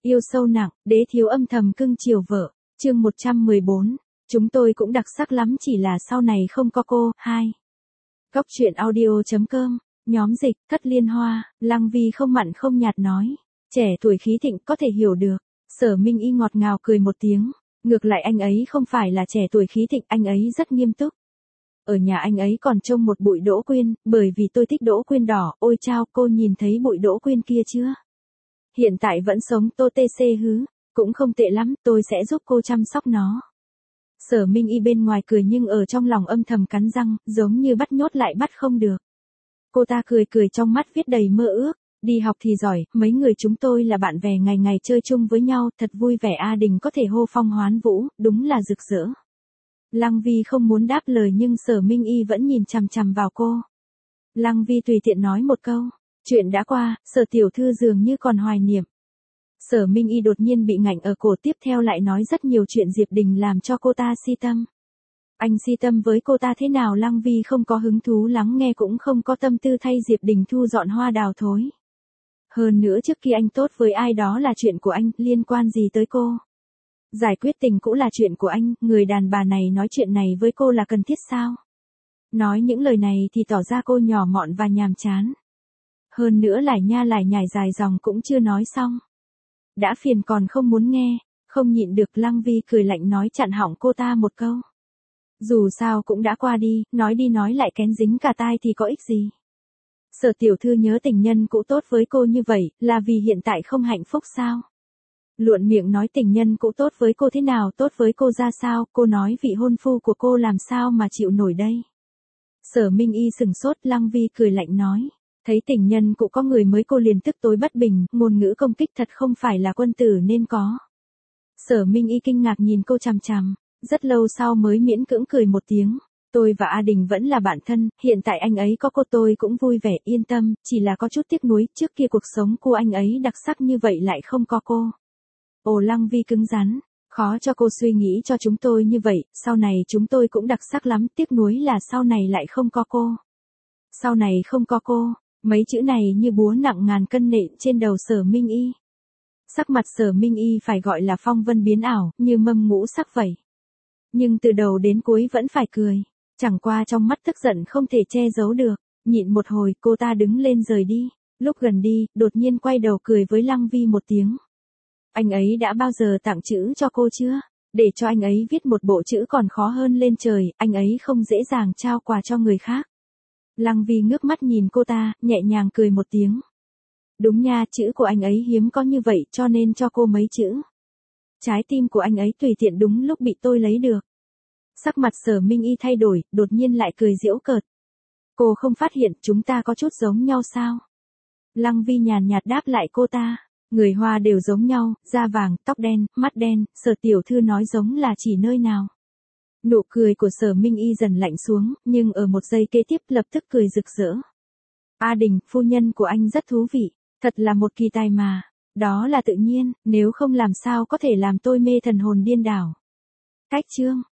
Yêu sâu nặng, đế thiếu âm thầm cưng chiều vợ. Chương 114. Chúng tôi cũng đặc sắc lắm chỉ là sau này không có cô. 2. Góc truyện audio.com. Nhóm dịch, Thất Liên Hoa. Lăng Vi không mặn không nhạt nói. Trẻ tuổi khí thịnh có thể hiểu được. Sở Minh Y ngọt ngào cười một tiếng. Ngược lại anh ấy không phải là trẻ tuổi khí thịnh, anh ấy rất nghiêm túc. Ở nhà anh ấy còn trông một bụi đỗ quyên, bởi vì tôi thích đỗ quyên đỏ. Ôi chao, cô nhìn thấy bụi đỗ quyên kia chưa? Hiện tại vẫn sống, tô tê xê hứ. Cũng không tệ lắm, tôi sẽ giúp cô chăm sóc nó. Sở Minh Y bên ngoài cười nhưng ở trong lòng âm thầm cắn răng, giống như bắt nhốt lại bắt không được. Cô ta cười cười trong mắt viết đầy mơ ước. Đi học thì giỏi, mấy người chúng tôi là bạn bè ngày ngày chơi chung với nhau, thật vui vẻ. A Đình có thể hô phong hoán vũ, đúng là rực rỡ. Lăng Vi không muốn đáp lời nhưng Sở Minh Y vẫn nhìn chằm chằm vào cô. Lăng Vi tùy tiện nói một câu. Chuyện đã qua, Sở tiểu thư dường như còn hoài niệm. Sở Minh Y đột nhiên bị ngạnh ở cổ, tiếp theo lại nói rất nhiều chuyện Diệp Đình làm cho cô ta si tâm. Anh si tâm với cô ta thế nào? Lăng Vi không có hứng thú lắng nghe, cũng không có tâm tư thay Diệp Đình thu dọn hoa đào thối. Hơn nữa trước khi anh tốt với ai đó là chuyện của anh, liên quan gì tới cô? Giải quyết tình cũ là chuyện của anh, người đàn bà này nói chuyện này với cô là cần thiết sao? Nói những lời này thì tỏ ra cô nhỏ mọn và nhàm chán. Hơn nữa lải nhải dài dòng cũng chưa nói xong. Đã phiền còn không muốn nghe, không nhịn được Lăng Vi cười lạnh nói chặn họng cô ta một câu. Dù sao cũng đã qua đi nói lại kén dính cả tai thì có ích gì. Sở tiểu thư nhớ tình nhân cũ tốt với cô như vậy, là vì hiện tại không hạnh phúc sao? Luận miệng nói tình nhân cũ tốt với cô thế nào, tốt với cô ra sao, cô nói vị hôn phu của cô làm sao mà chịu nổi đây? Sở Minh Y sừng sốt, Lăng Vi cười lạnh nói. Thấy tình nhân cũ có người mới cô liền tức tối bất bình, ngôn ngữ công kích thật không phải là quân tử nên có. Sở Minh Y kinh ngạc nhìn cô chằm chằm, rất lâu sau mới miễn cưỡng cười một tiếng. Tôi và A Đình vẫn là bạn thân, hiện tại anh ấy có cô tôi cũng vui vẻ, yên tâm, chỉ là có chút tiếc nuối, trước kia cuộc sống của anh ấy đặc sắc như vậy lại không có cô. Ồ, Lăng Vi cứng rắn, khó cho cô suy nghĩ cho chúng tôi như vậy, sau này chúng tôi cũng đặc sắc lắm, tiếc nuối là sau này lại không có cô. Sau này không có cô, mấy chữ này như búa nặng ngàn cân nện trên đầu Sở Minh Y. Sắc mặt Sở Minh Y phải gọi là phong vân biến ảo, như mâm ngũ sắc vậy. Nhưng từ đầu đến cuối vẫn phải cười, chẳng qua trong mắt tức giận không thể che giấu được. Nhịn một hồi, cô ta đứng lên rời đi. Lúc gần đi, đột nhiên quay đầu cười với Lăng Vi một tiếng. Anh ấy đã bao giờ tặng chữ cho cô chưa? Để cho anh ấy viết một bộ chữ còn khó hơn lên trời, anh ấy không dễ dàng trao quà cho người khác. Lăng Vi ngước mắt nhìn cô ta, nhẹ nhàng cười một tiếng. Đúng nha, chữ của anh ấy hiếm có như vậy cho nên cho cô mấy chữ. Trái tim của anh ấy tùy tiện đúng lúc bị tôi lấy được. Sắc mặt Sở Minh Y thay đổi, đột nhiên lại cười giễu cợt. Cô không phát hiện chúng ta có chút giống nhau sao? Lăng Vi nhàn nhạt đáp lại cô ta. Người Hoa đều giống nhau, da vàng, tóc đen, mắt đen, Sở tiểu thư nói giống là chỉ nơi nào? Nụ cười của Sở Minh Y dần lạnh xuống, nhưng ở một giây kế tiếp lập tức cười rực rỡ. A Đình, phu nhân của anh rất thú vị, thật là một kỳ tài mà. Đó là tự nhiên, nếu không làm sao có thể làm tôi mê thần hồn điên đảo. Cách chương.